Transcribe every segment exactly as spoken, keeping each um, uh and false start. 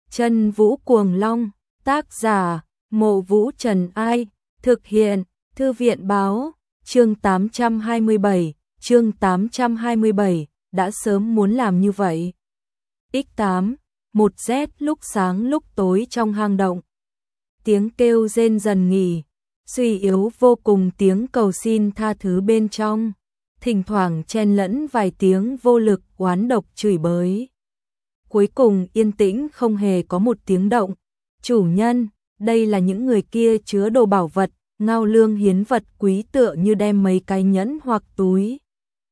Chân Vũ Cuồng Long, tác giả, Mộ Vũ Trần Ai, thực hiện, Thư viện Báo, chương tám trăm hai mươi bảy, chương tám trăm hai mươi bảy, đã sớm muốn làm như vậy. ích tám, một Z lúc sáng lúc tối trong hang động. Tiếng kêu rên dần nghỉ, suy yếu vô cùng tiếng cầu xin tha thứ bên trong, thỉnh thoảng chen lẫn vài tiếng vô lực oán độc chửi bới. Cuối cùng yên tĩnh không hề có một tiếng động. Chủ nhân, đây là những người kia chứa đồ bảo vật, ngao lương hiến vật quý tựa như đem mấy cái nhẫn hoặc túi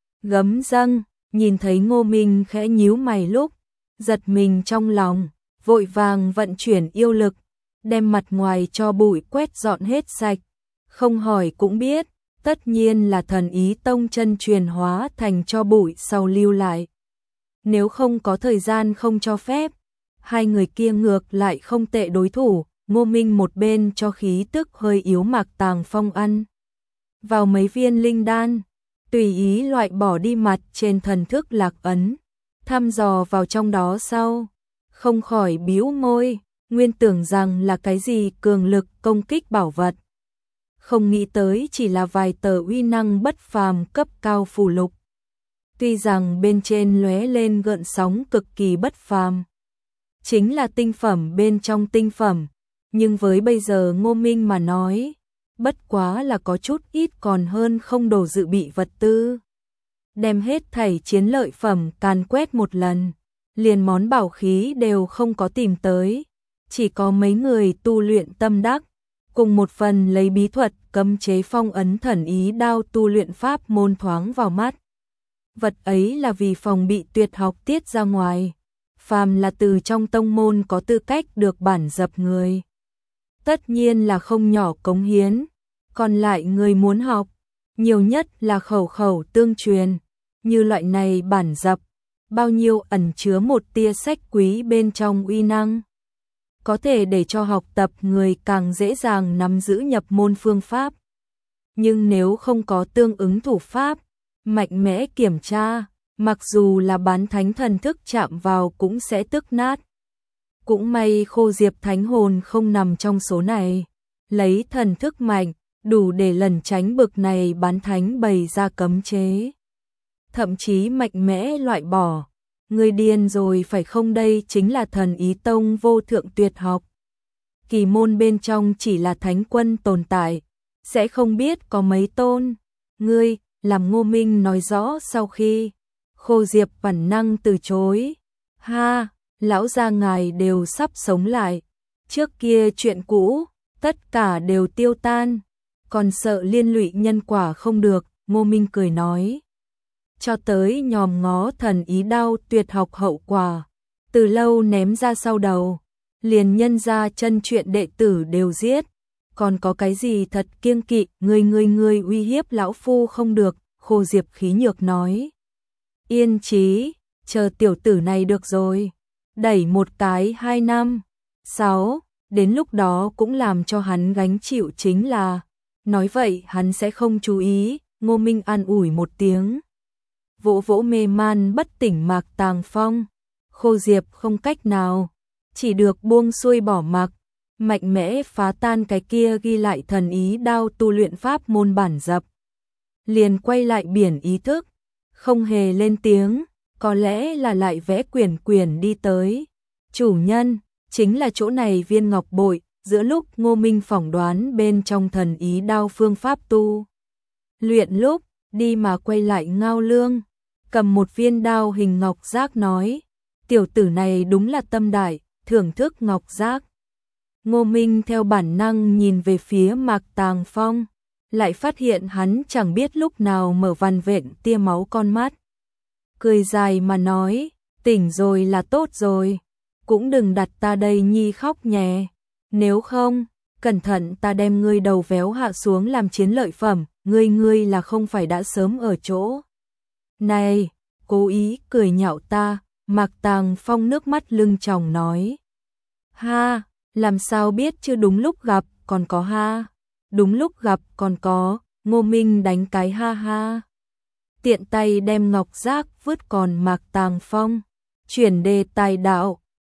gấm dâng, nhìn thấy Ngô Minh khẽ nhíu mày lúc, giật mình trong lòng, vội vàng vận chuyển yêu lực, đem mặt ngoài cho bụi quét dọn hết sạch, không hỏi cũng biết, tất nhiên là thần ý tông chân truyền hóa thành cho bụi sau lưu lại. Nếu không có thời gian không cho phép, hai người kia ngược lại không tệ đối thủ. Ngô Minh một bên cho khí tức hơi yếu Mạc Tàng Phong ăn vào mấy viên linh đan, tùy ý loại bỏ đi mặt trên thần thức lạc ấn, thăm dò vào trong đó sau, không khỏi bĩu môi, nguyên tưởng rằng là cái gì cường lực công kích bảo vật. Không nghĩ tới chỉ là vài tờ uy năng bất phàm cấp cao phù lục. Tuy rằng bên trên lóe lên gợn sóng cực kỳ bất phàm, chính là tinh phẩm bên trong tinh phẩm, nhưng với bây giờ Ngô Minh mà nói, bất quá là có chút ít còn hơn không đồ dự bị vật tư. Đem hết thảy chiến lợi phẩm càn quét một lần, liền món bảo khí đều không có tìm tới, chỉ có mấy người tu luyện tâm đắc, cùng một phần lấy bí thuật cấm chế phong ấn thần ý đao tu luyện pháp môn thoáng vào mắt. Vật ấy là vì phòng bị tuyệt học tiết ra ngoài, phàm là từ trong tông môn có tư cách được bản dập người, tất nhiên là không nhỏ cống hiến, còn lại người muốn học, nhiều nhất là khẩu khẩu tương truyền, như loại này bản dập, bao nhiêu ẩn chứa một tia sách quý bên trong uy năng, có thể để cho học tập người càng dễ dàng nắm giữ nhập môn phương pháp. Nhưng nếu không có tương ứng thủ pháp, mạnh mẽ kiểm tra, mặc dù là bán thánh thần thức chạm vào cũng sẽ tức nát. Cũng may Khô Diệp thánh hồn không nằm trong số này, lấy thần thức mạnh, đủ để lẩn tránh bực này bán thánh bày ra cấm chế. Thậm chí mạnh mẽ loại bỏ, người điên rồi phải không, đây chính là thần ý tông vô thượng tuyệt học. Kỳ môn bên trong chỉ là thánh quân tồn tại, sẽ không biết có mấy tôn. Ngươi, làm Ngô Minh nói rõ sau khi Khô Diệp bản năng từ chối. Ha, lão gia ngài đều sắp sống lại, trước kia chuyện cũ, tất cả đều tiêu tan, còn sợ liên lụy nhân quả không được, Ngô Minh cười nói. Cho tới nhòm ngó thần ý đao tuyệt học hậu quả, từ lâu ném ra sau đầu, liền nhân ra chân chuyện đệ tử đều giết, còn có cái gì thật kiêng kỵ, ngươi ngươi ngươi uy hiếp lão phu không được, Khô Diệp khí nhược nói. Yên trí, chờ tiểu tử này được rồi, đẩy một cái hai năm, sáu, đến lúc đó cũng làm cho hắn gánh chịu chính là, nói vậy hắn sẽ không chú ý, Ngô Minh an ủi một tiếng. Vỗ vỗ mê man bất tỉnh Mạc Tàng Phong, Khô Diệp không cách nào, chỉ được buông xuôi bỏ mặc, mạnh mẽ phá tan cái kia ghi lại thần ý đao tu luyện pháp môn bản dập. Liền quay lại biển ý thức, không hề lên tiếng, có lẽ là lại vẽ quyển quyển đi tới. Chủ nhân, chính là chỗ này viên ngọc bội, giữa lúc Ngô Minh phỏng đoán bên trong thần ý đao phương pháp tu luyện lúc, đi mà quay lại ngao lương, cầm một viên đao hình ngọc giác nói, tiểu tử này đúng là tâm đại, thưởng thức ngọc giác. Ngô Minh theo bản năng nhìn về phía Mạc Tàng Phong, lại phát hiện hắn chẳng biết lúc nào mở vằn vện tia máu con mắt. Cười dài mà nói, tỉnh rồi là tốt rồi, cũng đừng đặt ta đây nhi khóc nhè, nếu không, cẩn thận ta đem ngươi đầu véo hạ xuống làm chiến lợi phẩm, ngươi ngươi là không phải đã sớm ở chỗ này, cố ý cười nhạo ta, Mạc Tàng Phong nước mắt lưng tròng nói. Ha, làm sao biết chứ, đúng lúc gặp, còn có ha, đúng lúc gặp còn có, Ngô Minh đánh cái ha ha. Tiện tay đem ngọc giác vứt còn Mạc Tàng Phong, chuyển đề tài đạo,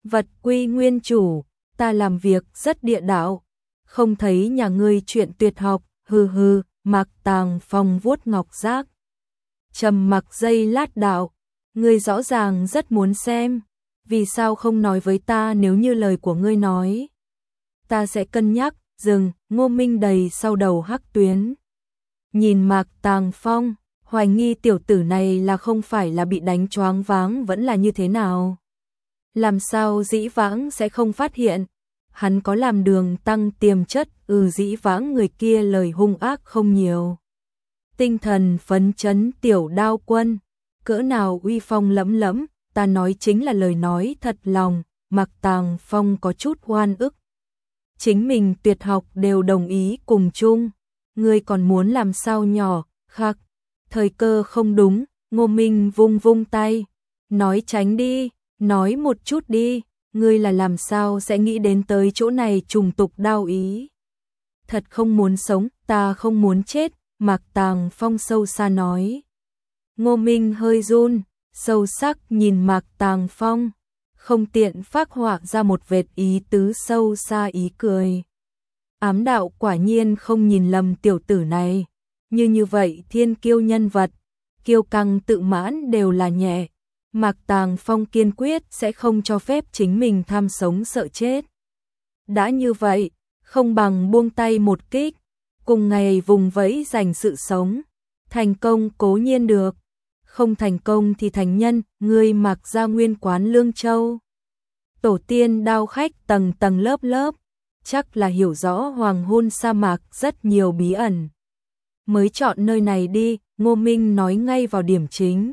vật quy nguyên chủ, ta làm việc rất địa đạo, không thấy nhà ngươi chuyện tuyệt học, hừ hừ. Mạc Tàng Phong vuốt ngọc giác, trầm mặc giây lát đạo, ngươi rõ ràng rất muốn xem, vì sao không nói với ta nếu như lời của ngươi nói. Ta sẽ cân nhắc. Dừng. Ngô Minh đầy sau đầu hắc tuyến. Nhìn Mạc Tàng Phong, hoài nghi tiểu tử này là không phải là bị đánh choáng váng vẫn là như thế nào. Làm sao dĩ vãng sẽ không phát hiện, hắn có làm đường tăng tiềm chất, ừ dĩ vãng người kia lời hung ác không nhiều. Tinh thần phấn chấn tiểu đao quân, cỡ nào uy phong lẫm lẫm, ta nói chính là lời nói thật lòng. Mạc Tàng Phong có chút oan ức. Chính mình tuyệt học đều đồng ý cùng chung, ngươi còn muốn làm sao nhỏ, khắc. Thời cơ không đúng, Ngô Minh vung vung tay, nói tránh đi, nói một chút đi, ngươi là làm sao sẽ nghĩ đến tới chỗ này trùng tục đao ý. Thật không muốn sống, ta không muốn chết, Mạc Tàng Phong sâu xa nói. Ngô Minh hơi run, sâu sắc nhìn Mạc Tàng Phong, không tiện phác họa ra một vệt ý tứ sâu xa ý cười. Ám đạo quả nhiên không nhìn lầm tiểu tử này, như như vậy thiên kiêu nhân vật, kiêu căng tự mãn đều là nhẹ. Mạc Tàng Phong kiên quyết sẽ không cho phép chính mình tham sống sợ chết. Đã như vậy, không bằng buông tay một kích, cùng ngày vùng vẫy giành sự sống. Thành công cố nhiên được, không thành công thì thành nhân. Ngươi Mạc gia nguyên quán Lương Châu, tổ tiên đao khách tầng tầng lớp lớp, chắc là hiểu rõ hoàng hôn sa mạc rất nhiều bí ẩn, mới chọn nơi này đi. Ngô Minh nói ngay vào điểm chính.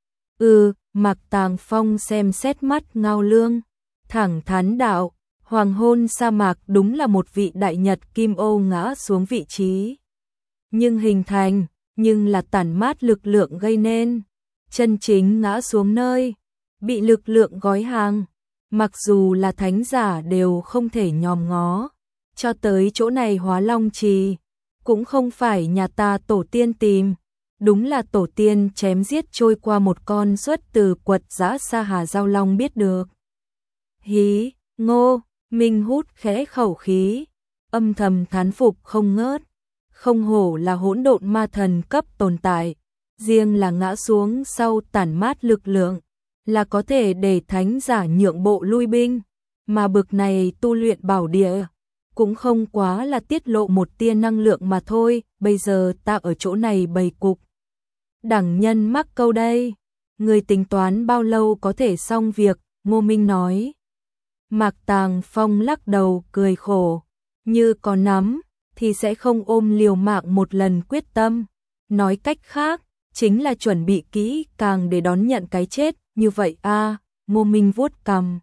Ừ. Mạc Tàng Phong xem xét mắt Ngao Lương, thẳng thắn đạo, hoàng hôn sa mạc đúng là một vị đại nhật kim ô ngã xuống vị trí. Nhưng hình thành, nhưng là tản mát lực lượng gây nên, chân chính ngã xuống nơi, bị lực lượng gói hàng, mặc dù là thánh giả đều không thể nhòm ngó. Cho tới chỗ này Hóa Long Trì, cũng không phải nhà ta tổ tiên tìm. Đúng là tổ tiên chém giết trôi qua một con xuất từ quật giã Sa Hà Giao Long biết được. Hí. Ngô Minh hút khẽ khẩu khí, âm thầm thán phục không ngớt. Không hổ là hỗn độn ma thần cấp tồn tại, riêng là ngã xuống sau tản mát lực lượng, là có thể để thánh giả nhượng bộ lui binh. Mà bực này tu luyện bảo địa, cũng không quá là tiết lộ một tia năng lượng mà thôi. Bây giờ ta ở chỗ này bày cục, đẳng nhân mắc câu đây, người tính toán bao lâu có thể xong việc. Ngô Minh nói. Mạc Tàng Phong lắc đầu cười khổ, như có nắm thì sẽ không ôm liều mạng một lần quyết tâm. Nói cách khác, chính là chuẩn bị kỹ càng để đón nhận cái chết. Như vậy a à. Ngô Minh vuốt cằm,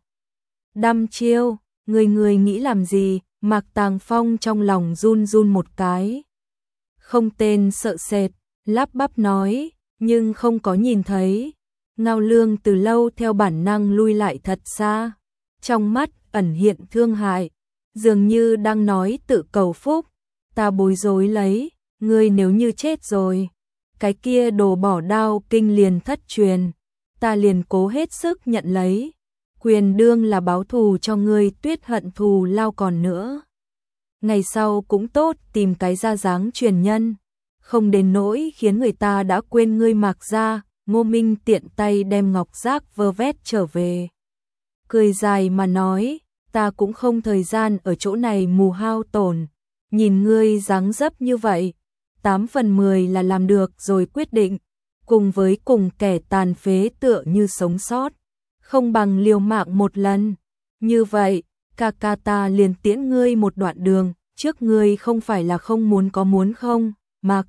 đăm chiêu, người người nghĩ làm gì? Mạc Tàng Phong trong lòng run run một cái, không tên sợ sệt, lắp bắp nói, nhưng không có nhìn thấy. Ngao Lương từ lâu theo bản năng lui lại thật xa, trong mắt ẩn hiện thương hại, dường như đang nói tự cầu phúc. Ta bối rối lấy, ngươi nếu như chết rồi, cái kia đồ bỏ đao kinh liền thất truyền, ta liền cố hết sức nhận lấy, quyền đương là báo thù cho ngươi, tuyết hận thù lao còn nữa. Ngày sau cũng tốt tìm cái ra dáng truyền nhân, không đến nỗi khiến người ta đã quên ngươi Mạc gia. Ngô Minh tiện tay đem ngọc giác vơ vét trở về, cười dài mà nói, ta cũng không thời gian ở chỗ này mù hao tổn, nhìn ngươi dáng dấp như vậy, tám phần mười là làm được rồi quyết định, cùng với cùng kẻ tàn phế tựa như sống sót, không bằng liều mạng một lần. Như vậy, ca ca ta liền tiễn ngươi một đoạn đường, trước ngươi không phải là không muốn có muốn không? Mạc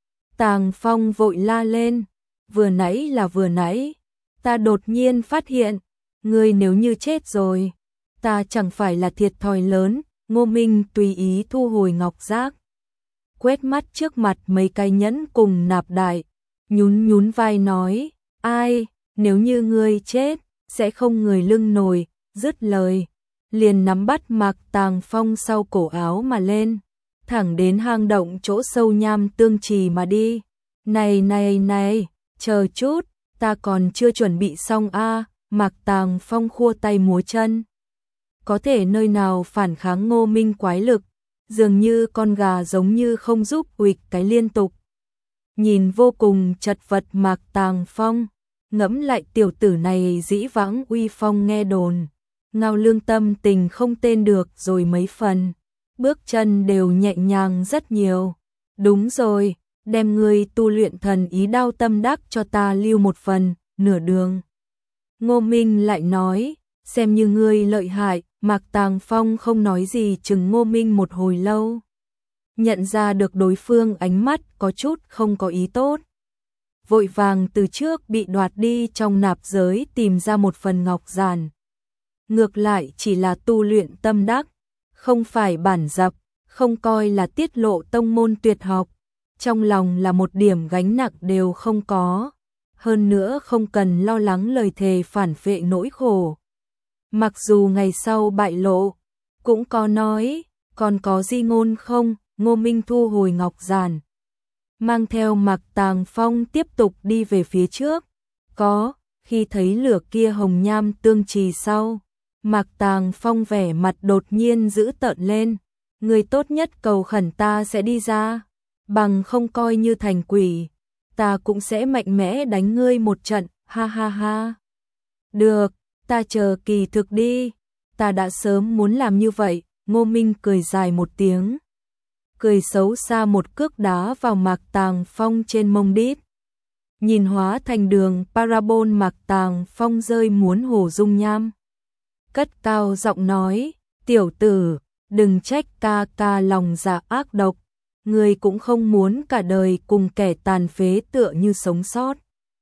Tàng Phong vội la lên, vừa nãy là vừa nãy, ta đột nhiên phát hiện, ngươi nếu như chết rồi, ta chẳng phải là thiệt thòi lớn. Ngô Minh tùy ý thu hồi ngọc giác, quét mắt trước mặt mấy cái nhẫn cùng nạp đại, nhún nhún vai nói, ai, nếu như ngươi chết, sẽ không người lưng nổi. Dứt lời, liền nắm bắt Mạc Tàng Phong sau cổ áo mà lên, thẳng đến hang động chỗ sâu nham tương trì mà đi. Này này này, chờ chút, ta còn chưa chuẩn bị xong a. Mạc Tàng Phong khua tay múa chân, có thể nơi nào phản kháng Ngô Minh quái lực, dường như con gà giống như không giúp uịch cái liên tục. Nhìn vô cùng chật vật Mạc Tàng Phong, ngẫm lại tiểu tử này dĩ vãng uy phong nghe đồn. Ngao Lương tâm tình không tên được rồi mấy phần, bước chân đều nhẹ nhàng rất nhiều. Đúng rồi, đem ngươi tu luyện thần ý đao tâm đắc cho ta lưu một phần, nửa đường. Ngô Minh lại nói, xem như ngươi lợi hại. Mạc Tàng Phong không nói gì chừng Ngô Minh một hồi lâu. Nhận ra được đối phương ánh mắt có chút không có ý tốt. Vội vàng từ trước bị đoạt đi trong nạp giới tìm ra một phần ngọc giản. Ngược lại chỉ là tu luyện tâm đắc, không phải bản dập, không coi là tiết lộ tông môn tuyệt học. Trong lòng là một điểm gánh nặng đều không có. Hơn nữa không cần lo lắng lời thề phản phệ nỗi khổ. Mặc dù ngày sau bại lộ, cũng có nói, còn có di ngôn không? Ngô Minh thu hồi ngọc giản, mang theo Mạc Tàng Phong tiếp tục đi về phía trước. Có, khi thấy lửa kia hồng nham tương trì sau, Mạc Tàng Phong vẻ mặt đột nhiên dữ tợn lên. Người tốt nhất cầu khẩn ta sẽ đi ra, bằng không coi như thành quỷ, ta cũng sẽ mạnh mẽ đánh ngươi một trận, ha ha ha. Được, ta chờ kỳ thực đi, ta đã sớm muốn làm như vậy. Ngô Minh cười dài một tiếng, cười xấu xa một cước đá vào Mạc Tàng Phong trên mông đít. Nhìn hóa thành đường parabol, Mạc Tàng Phong rơi muốn hồ dung nham. Cất cao giọng nói, tiểu tử, đừng trách ca ca lòng dạ ác độc, ngươi cũng không muốn cả đời cùng kẻ tàn phế tựa như sống sót.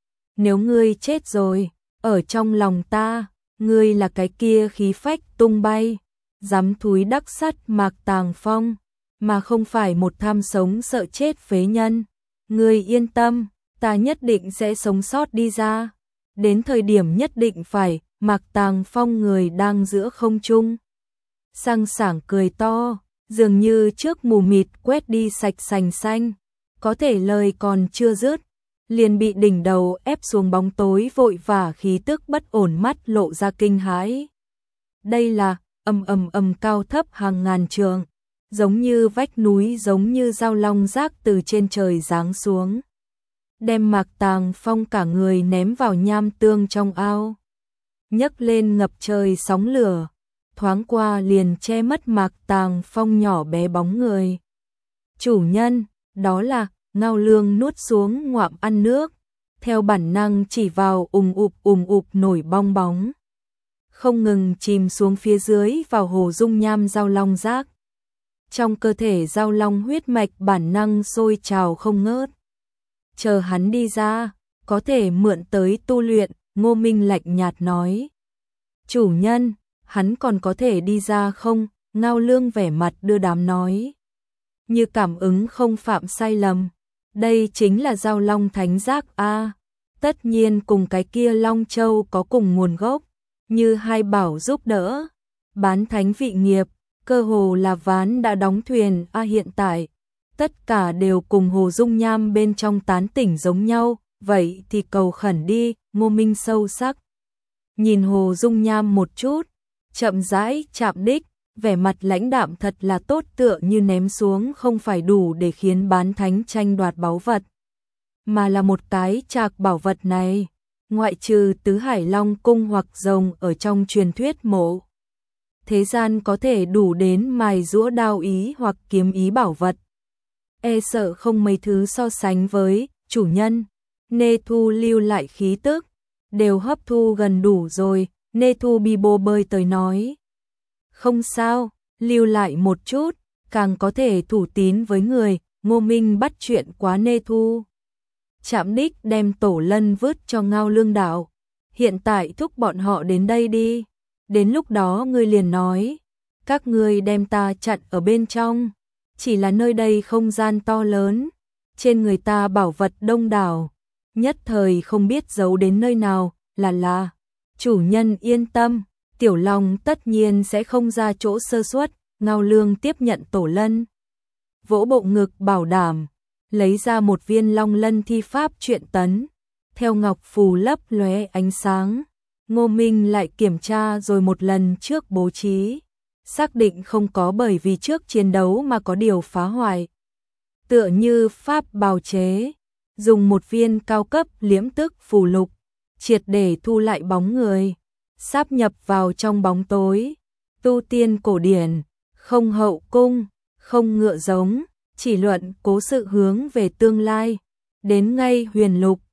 Nếu ngươi chết rồi, ở trong lòng ta, ngươi là cái kia khí phách tung bay, dám thúi đắc sắt Mạc Tàng Phong, mà không phải một tham sống sợ chết phế nhân. Ngươi yên tâm, ta nhất định sẽ sống sót đi ra. Đến thời điểm nhất định phải. Mạc Tàng Phong người đang giữa không trung, sang sảng cười to, dường như trước mù mịt quét đi sạch sành xanh. Có thể lời còn chưa dứt, liền bị đỉnh đầu ép xuống bóng tối vội vã, khí tức bất ổn, mắt lộ ra kinh hãi. Đây là ầm ầm ầm cao thấp hàng ngàn trượng, giống như vách núi, giống như dao long rác từ trên trời giáng xuống, đem Mạc Tàng Phong cả người ném vào nham tương trong ao, nhấc lên ngập trời sóng lửa, thoáng qua liền che mất Mạc Tàng Phong nhỏ bé bóng người. Chủ nhân, đó là. Ngao Lương nuốt xuống ngoạm ăn nước, theo bản năng chỉ vào ùm ụp ùm ụp nổi bong bóng, không ngừng chìm xuống phía dưới vào hồ dung nham dao long rác. Trong cơ thể dao long huyết mạch bản năng sôi trào không ngớt. Chờ hắn đi ra, có thể mượn tới tu luyện. Ngô Minh lạnh nhạt nói. Chủ nhân, hắn còn có thể đi ra không? Ngao Lương vẻ mặt đưa đám nói, như cảm ứng không phạm sai lầm. Đây chính là dao long thánh giác a, tất nhiên cùng cái kia Long Châu có cùng nguồn gốc, như hai bảo giúp đỡ. Bán thánh vị nghiệp, cơ hồ là ván đã đóng thuyền a, hiện tại tất cả đều cùng hồ dung nham bên trong tán tỉnh giống nhau, vậy thì cầu khẩn đi. Ngô Minh sâu sắc nhìn hồ dung nham một chút, chậm rãi chạm đích, vẻ mặt lãnh đạm thật là tốt, tựa như ném xuống không phải đủ để khiến bán thánh tranh đoạt báu vật, mà là một cái trạc bảo vật này, ngoại trừ tứ hải long cung hoặc rồng ở trong truyền thuyết mộ thế gian có thể đủ đến mài giũa đao ý hoặc kiếm ý bảo vật, e sợ không mấy thứ so sánh với. Chủ nhân, Nê Thu lưu lại khí tức đều hấp thu gần đủ rồi. Nê Thu bi bô bơi tới nói, không sao, lưu lại một chút, càng có thể thủ tín với người. Ngô Minh bắt chuyện quá Nê Thu, chạm đích đem tổ lân vứt cho Ngao Lương đạo, hiện tại thúc bọn họ đến đây đi, đến lúc đó ngươi liền nói, các ngươi đem ta chặn ở bên trong, chỉ là nơi đây không gian to lớn, trên người ta bảo vật đông đảo, nhất thời không biết giấu đến nơi nào. Là là, chủ nhân yên tâm, tiểu long tất nhiên sẽ không ra chỗ sơ suất. Ngao Lương tiếp nhận tổ lân, vỗ bộ ngực bảo đảm, lấy ra một viên long lân thi pháp truyện tấn, theo ngọc phù lấp lóe ánh sáng, Ngô Minh lại kiểm tra rồi một lần trước bố trí, xác định không có bởi vì trước chiến đấu mà có điều phá hoại. Tựa như pháp bào chế, dùng một viên cao cấp liễm tức phù lục, triệt để thu lại bóng người, sáp nhập vào trong bóng tối. Tu tiên cổ điển, không hậu cung, không ngựa giống, chỉ luận cố sự hướng về tương lai. Đến ngay huyền lục,